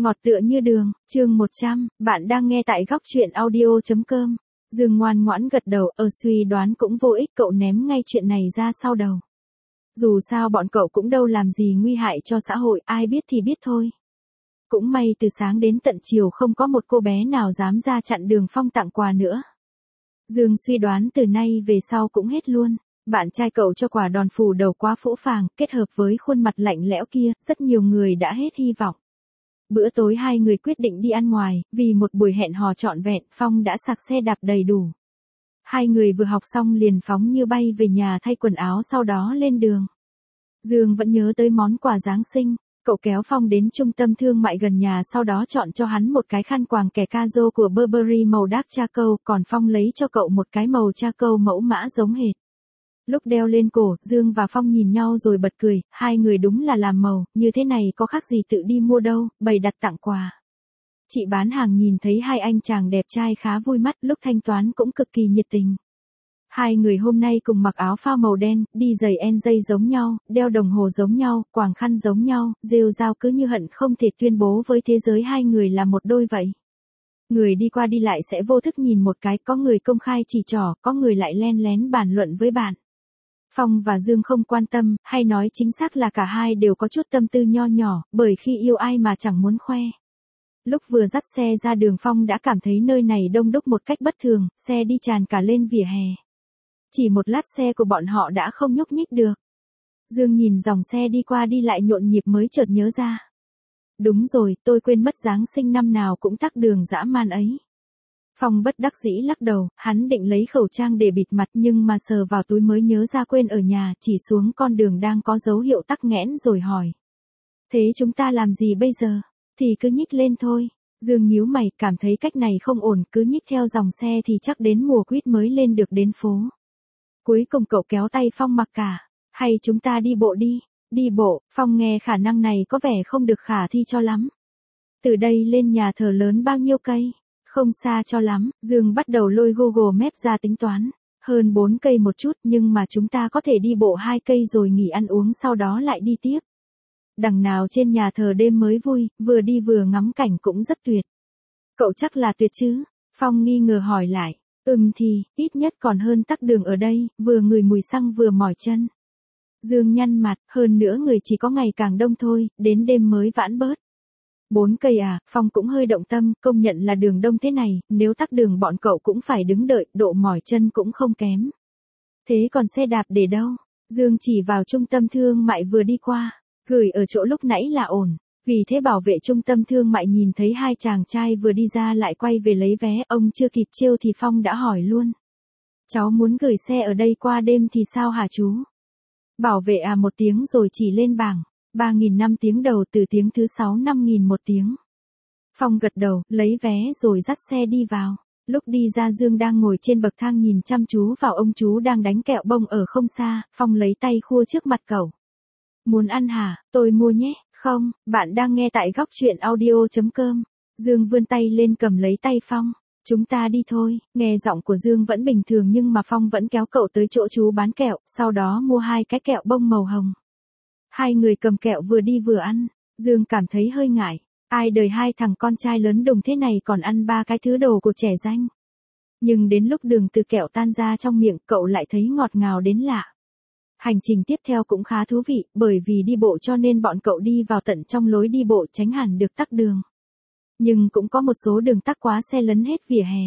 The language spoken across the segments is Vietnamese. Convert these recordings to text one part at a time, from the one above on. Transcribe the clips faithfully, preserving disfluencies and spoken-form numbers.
Ngọt tựa như đường, chương một trăm, bạn đang nghe tại góc truyện audio.com. Dương ngoan ngoãn gật đầu, ở suy đoán cũng vô ích, cậu ném ngay chuyện này ra sau đầu. Dù sao bọn cậu cũng đâu làm gì nguy hại cho xã hội, ai biết thì biết thôi. Cũng may từ sáng đến tận chiều không có một cô bé nào dám ra chặn đường Phong tặng quà nữa. Dương suy đoán từ nay về sau cũng hết luôn. Bạn trai cậu cho quà đòn phủ đầu quá phũ phàng, kết hợp với khuôn mặt lạnh lẽo kia, rất nhiều người đã hết hy vọng. Bữa tối hai người quyết định đi ăn ngoài, vì một buổi hẹn hò trọn vẹn, Phong đã sạc xe đạp đầy đủ. Hai người vừa học xong liền phóng như bay về nhà thay quần áo sau đó lên đường. Dương vẫn nhớ tới món quà Giáng sinh, cậu kéo Phong đến trung tâm thương mại gần nhà sau đó chọn cho hắn một cái khăn quàng kẻ Kazo của Burberry màu dark charcoal, còn Phong lấy cho cậu một cái màu charcoal mẫu mã giống hệt. Lúc đeo lên cổ, Dương và Phong nhìn nhau rồi bật cười, hai người đúng là làm màu, như thế này có khác gì tự đi mua đâu, bày đặt tặng quà. Chị bán hàng nhìn thấy hai anh chàng đẹp trai khá vui mắt, lúc thanh toán cũng cực kỳ nhiệt tình. Hai người hôm nay cùng mặc áo phao màu đen, đi giày en dây giống nhau, đeo đồng hồ giống nhau, quàng khăn giống nhau, rêu rao cứ như hận không thể tuyên bố với thế giới hai người là một đôi vậy. Người đi qua đi lại sẽ vô thức nhìn một cái, có người công khai chỉ trỏ, có người lại len lén bàn luận với bạn. Phong và Dương không quan tâm, hay nói chính xác là cả hai đều có chút tâm tư nho nhỏ, bởi khi yêu ai mà chẳng muốn khoe. Lúc vừa dắt xe ra đường Phong đã cảm thấy nơi này đông đúc một cách bất thường, xe đi tràn cả lên vỉa hè. Chỉ một lát xe của bọn họ đã không nhúc nhích được. Dương nhìn dòng xe đi qua đi lại nhộn nhịp mới chợt nhớ ra. Đúng rồi, tôi quên mất Giáng sinh năm nào cũng tắc đường dã man ấy. Phong bất đắc dĩ lắc đầu, hắn định lấy khẩu trang để bịt mặt nhưng mà sờ vào túi mới nhớ ra quên ở nhà, chỉ xuống con đường đang có dấu hiệu tắc nghẽn rồi hỏi. Thế chúng ta làm gì bây giờ? Thì cứ nhích lên thôi. Dương nhíu mày, cảm thấy cách này không ổn, cứ nhích theo dòng xe thì chắc đến mùa quýt mới lên được đến phố. Cuối cùng cậu kéo tay Phong mặc cả. Hay chúng ta đi bộ đi? Đi bộ, Phong nghe khả năng này có vẻ không được khả thi cho lắm. Từ đây lên nhà thờ lớn bao nhiêu cây? Không xa cho lắm, Dương bắt đầu lôi Google Maps ra tính toán. Hơn bốn cây một chút nhưng mà chúng ta có thể đi bộ hai cây rồi nghỉ ăn uống sau đó lại đi tiếp. Đằng nào trên nhà thờ đêm mới vui, vừa đi vừa ngắm cảnh cũng rất tuyệt. Cậu chắc là tuyệt chứ? Phong nghi ngờ hỏi lại. Ừm thì, ít nhất còn hơn tắc đường ở đây, vừa ngửi mùi xăng vừa mỏi chân. Dương nhăn mặt, hơn nữa người chỉ có ngày càng đông thôi, đến đêm mới vãn bớt. Bốn cây à, Phong cũng hơi động tâm, công nhận là đường đông thế này, nếu tắc đường bọn cậu cũng phải đứng đợi, độ mỏi chân cũng không kém. Thế còn xe đạp để đâu? Dương chỉ vào trung tâm thương mại vừa đi qua, gửi ở chỗ lúc nãy là ổn. Vì thế bảo vệ trung tâm thương mại nhìn thấy hai chàng trai vừa đi ra lại quay về lấy vé, ông chưa kịp trêu thì Phong đã hỏi luôn. Cháu muốn gửi xe ở đây qua đêm thì sao hả chú? Bảo vệ à một tiếng rồi chỉ lên bảng. ba nghìn năm tiếng đầu từ tiếng thứ sáu năm nghìn một tiếng. Phong gật đầu, lấy vé rồi dắt xe đi vào. Lúc đi ra Dương đang ngồi trên bậc thang nhìn chăm chú vào ông chú đang đánh kẹo bông ở không xa, Phong lấy tay khua trước mặt cậu. Muốn ăn hả, tôi mua nhé, không, bạn đang nghe tại góc truyện audio.com. Dương vươn tay lên cầm lấy tay Phong. Chúng ta đi thôi, nghe giọng của Dương vẫn bình thường nhưng mà Phong vẫn kéo cậu tới chỗ chú bán kẹo, sau đó mua hai cái kẹo bông màu hồng. Hai người cầm kẹo vừa đi vừa ăn, Dương cảm thấy hơi ngại, ai đời hai thằng con trai lớn đùng thế này còn ăn ba cái thứ đồ của trẻ danh. Nhưng đến lúc đường từ kẹo tan ra trong miệng cậu lại thấy ngọt ngào đến lạ. Hành trình tiếp theo cũng khá thú vị, bởi vì đi bộ cho nên bọn cậu đi vào tận trong lối đi bộ tránh hẳn được tắc đường. Nhưng cũng có một số đường tắc quá xe lấn hết vỉa hè.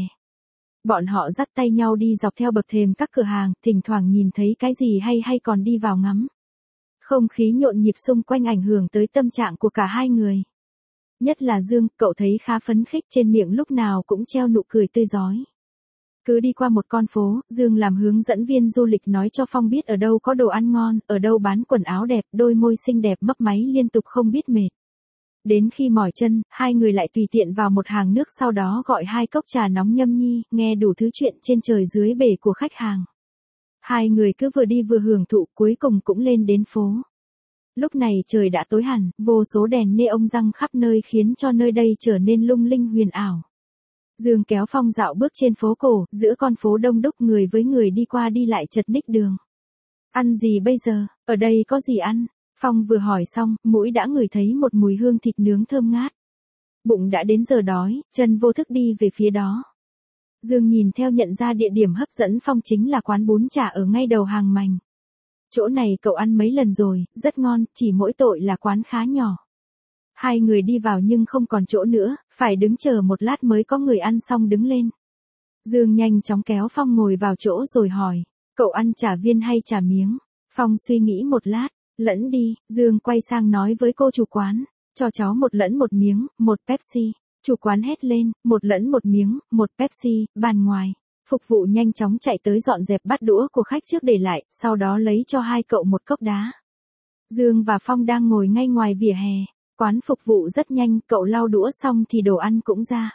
Bọn họ dắt tay nhau đi dọc theo bậc thềm các cửa hàng, thỉnh thoảng nhìn thấy cái gì hay hay còn đi vào ngắm. Không khí nhộn nhịp xung quanh ảnh hưởng tới tâm trạng của cả hai người. Nhất là Dương, cậu thấy khá phấn khích, trên miệng lúc nào cũng treo nụ cười tươi rói. Cứ đi qua một con phố, Dương làm hướng dẫn viên du lịch nói cho Phong biết ở đâu có đồ ăn ngon, ở đâu bán quần áo đẹp, đôi môi xinh đẹp mấp máy liên tục không biết mệt. Đến khi mỏi chân, hai người lại tùy tiện vào một hàng nước sau đó gọi hai cốc trà nóng nhâm nhi, nghe đủ thứ chuyện trên trời dưới bể của khách hàng. Hai người cứ vừa đi vừa hưởng thụ, cuối cùng cũng lên đến phố. Lúc này trời đã tối hẳn, vô số đèn neon răng khắp nơi khiến cho nơi đây trở nên lung linh huyền ảo. Dương kéo Phong dạo bước trên phố cổ, giữa con phố đông đúc người với người đi qua đi lại chật ních đường. Ăn gì bây giờ, ở đây có gì ăn? Phong vừa hỏi xong, mũi đã ngửi thấy một mùi hương thịt nướng thơm ngát. Bụng đã đến giờ đói, chân vô thức đi về phía đó. Dương nhìn theo nhận ra địa điểm hấp dẫn Phong chính là quán bún chả ở ngay đầu hàng mành. Chỗ này cậu ăn mấy lần rồi, rất ngon, chỉ mỗi tội là quán khá nhỏ. Hai người đi vào nhưng không còn chỗ nữa, phải đứng chờ một lát mới có người ăn xong đứng lên. Dương nhanh chóng kéo Phong ngồi vào chỗ rồi hỏi, cậu ăn chả viên hay chả miếng? Phong suy nghĩ một lát, lẫn đi, Dương quay sang nói với cô chủ quán, cho cháu một lẫn một miếng, một Pepsi. Chủ quán hét lên, một lẫn một miếng, một Pepsi, bàn ngoài. Phục vụ nhanh chóng chạy tới dọn dẹp bát đũa của khách trước để lại, sau đó lấy cho hai cậu một cốc đá. Dương và Phong đang ngồi ngay ngoài vỉa hè. Quán phục vụ rất nhanh, cậu lau đũa xong thì đồ ăn cũng ra.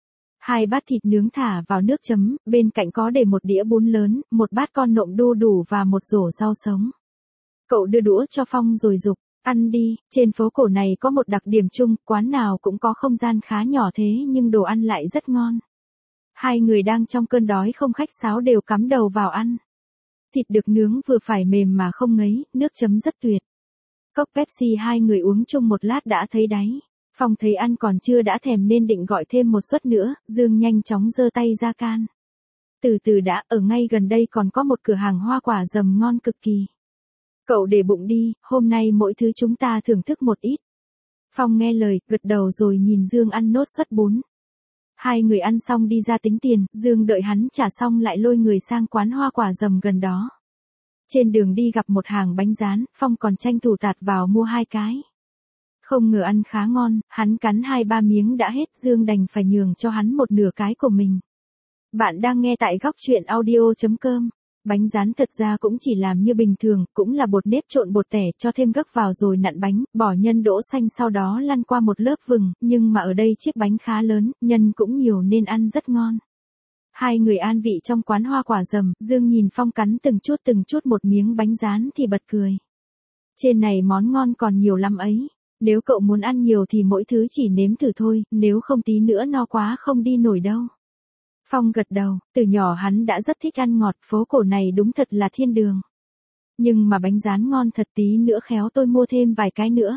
Hai bát thịt nướng thả vào nước chấm, bên cạnh có để một đĩa bún lớn, một bát con nộm đu đủ và một rổ rau sống. Cậu đưa đũa cho Phong rồi giục, ăn đi, trên phố cổ này có một đặc điểm chung, quán nào cũng có không gian khá nhỏ thế nhưng đồ ăn lại rất ngon. Hai người đang trong cơn đói không khách sáo đều cắm đầu vào ăn. Thịt được nướng vừa phải mềm mà không ngấy, nước chấm rất tuyệt. Cốc Pepsi hai người uống chung một lát đã thấy đáy. Phong thấy ăn còn chưa đã thèm nên định gọi thêm một suất nữa, Dương nhanh chóng giơ tay ra can. Từ từ đã, ở ngay gần đây còn có một cửa hàng hoa quả dầm ngon cực kỳ. Cậu để bụng đi, hôm nay mỗi thứ chúng ta thưởng thức một ít. Phong nghe lời, gật đầu rồi nhìn Dương ăn nốt suất bún. Hai người ăn xong đi ra tính tiền, Dương đợi hắn trả xong lại lôi người sang quán hoa quả dầm gần đó. Trên đường đi gặp một hàng bánh rán, Phong còn tranh thủ tạt vào mua hai cái. Không ngờ ăn khá ngon, hắn cắn hai ba miếng đã hết, Dương đành phải nhường cho hắn một nửa cái của mình. Bạn đang nghe tại góc truyện audio chấm com. Bánh rán thật ra cũng chỉ làm như bình thường, cũng là bột nếp trộn bột tẻ cho thêm gấc vào rồi nặn bánh, bỏ nhân đỗ xanh sau đó lăn qua một lớp vừng, nhưng mà ở đây chiếc bánh khá lớn, nhân cũng nhiều nên ăn rất ngon. Hai người an vị trong quán hoa quả dầm, Dương nhìn Phong cắn từng chút từng chút một miếng bánh rán thì bật cười. Trên này món ngon còn nhiều lắm ấy, nếu cậu muốn ăn nhiều thì mỗi thứ chỉ nếm thử thôi, nếu không tí nữa no quá không đi nổi đâu. Phong gật đầu, từ nhỏ hắn đã rất thích ăn ngọt, phố cổ này đúng thật là thiên đường. Nhưng mà bánh rán ngon thật, tí nữa khéo tôi mua thêm vài cái nữa.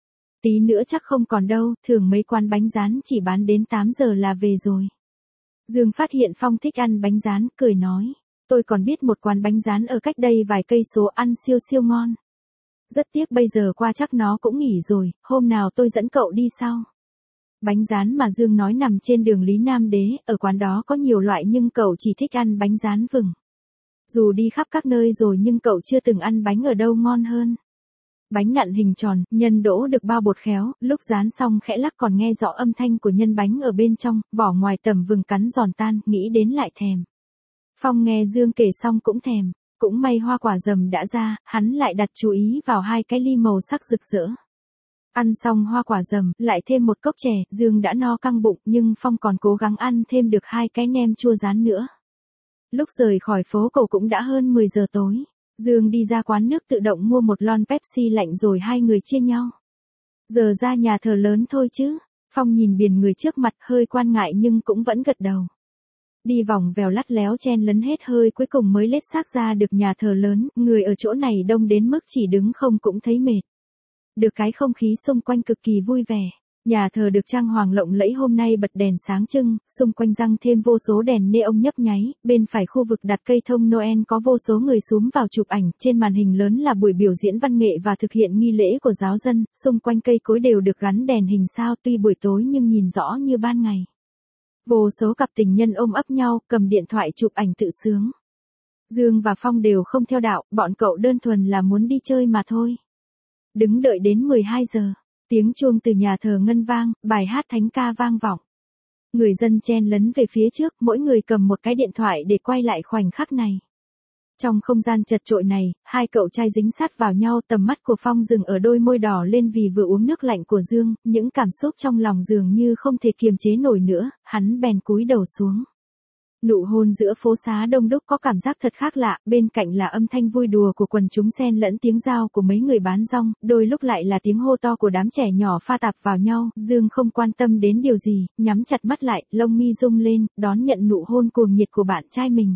Tí nữa chắc không còn đâu, thường mấy quán bánh rán chỉ bán đến tám giờ là về rồi. Dương phát hiện Phong thích ăn bánh rán, cười nói, tôi còn biết một quán bánh rán ở cách đây vài cây số ăn siêu siêu ngon. Rất tiếc bây giờ qua chắc nó cũng nghỉ rồi, hôm nào tôi dẫn cậu đi sau. Bánh rán mà Dương nói nằm trên đường Lý Nam Đế, ở quán đó có nhiều loại nhưng cậu chỉ thích ăn bánh rán vừng. Dù đi khắp các nơi rồi nhưng cậu chưa từng ăn bánh ở đâu ngon hơn. Bánh nặn hình tròn, nhân đỗ được bao bột khéo, lúc rán xong khẽ lắc còn nghe rõ âm thanh của nhân bánh ở bên trong, vỏ ngoài tẩm vừng cắn giòn tan, nghĩ đến lại thèm. Phong nghe Dương kể xong cũng thèm, cũng may hoa quả dầm đã ra, hắn lại đặt chú ý vào hai cái ly màu sắc rực rỡ. Ăn xong hoa quả dầm, lại thêm một cốc chè, Dương đã no căng bụng nhưng Phong còn cố gắng ăn thêm được hai cái nem chua rán nữa. Lúc rời khỏi phố cổ cũng đã hơn mười giờ tối. Dương đi ra quán nước tự động mua một lon Pepsi lạnh rồi hai người chia nhau. Giờ ra nhà thờ lớn thôi chứ. Phong nhìn biển người trước mặt hơi quan ngại nhưng cũng vẫn gật đầu. Đi vòng vèo lắt léo chen lấn hết hơi cuối cùng mới lết xác ra được nhà thờ lớn, người ở chỗ này đông đến mức chỉ đứng không cũng thấy mệt. Được cái không khí xung quanh cực kỳ vui vẻ. Nhà thờ được trang hoàng lộng lẫy hôm nay bật đèn sáng trưng, xung quanh răng thêm vô số đèn neon nhấp nháy, bên phải khu vực đặt cây thông Noel có vô số người xúm vào chụp ảnh, trên màn hình lớn là buổi biểu diễn văn nghệ và thực hiện nghi lễ của giáo dân, xung quanh cây cối đều được gắn đèn hình sao tuy buổi tối nhưng nhìn rõ như ban ngày. Vô số cặp tình nhân ôm ấp nhau, cầm điện thoại chụp ảnh tự sướng. Dương và Phong đều không theo đạo, bọn cậu đơn thuần là muốn đi chơi mà thôi. Đứng đợi đến mười hai giờ. Tiếng chuông từ nhà thờ ngân vang, bài hát thánh ca vang vọng. Người dân chen lấn về phía trước, mỗi người cầm một cái điện thoại để quay lại khoảnh khắc này. Trong không gian chật chội này, hai cậu trai dính sát vào nhau, tầm mắt của Phong dừng ở đôi môi đỏ lên vì vừa uống nước lạnh của Dương, những cảm xúc trong lòng dường như không thể kiềm chế nổi nữa, hắn bèn cúi đầu xuống. Nụ hôn giữa phố xá đông đúc có cảm giác thật khác lạ, bên cạnh là âm thanh vui đùa của quần chúng xen lẫn tiếng giao của mấy người bán rong, đôi lúc lại là tiếng hô to của đám trẻ nhỏ pha tạp vào nhau, Dương không quan tâm đến điều gì, nhắm chặt mắt lại, lông mi rung lên, đón nhận nụ hôn cuồng nhiệt của bạn trai mình.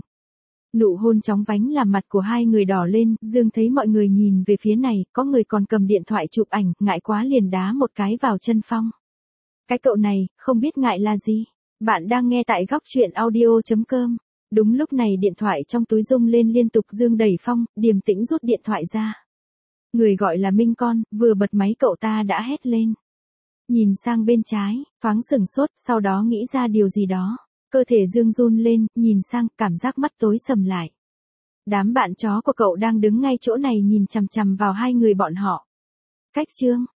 Nụ hôn chóng vánh làm mặt của hai người đỏ lên, Dương thấy mọi người nhìn về phía này, có người còn cầm điện thoại chụp ảnh, ngại quá liền đá một cái vào chân Phong. Cái cậu này, không biết ngại là gì? Bạn đang nghe tại góc chuyện audio.com. Đúng lúc này điện thoại trong túi rung lên liên tục. Dương đẩy Phong, điềm tĩnh rút điện thoại ra. Người gọi là Minh Con, vừa bật máy cậu ta đã hét lên. Nhìn sang bên trái, thoáng sửng sốt, sau đó nghĩ ra điều gì đó. Cơ thể Dương run lên, nhìn sang, cảm giác mắt tối sầm lại. Đám bạn chó của cậu đang đứng ngay chỗ này nhìn chằm chằm vào hai người bọn họ. Cách Trương,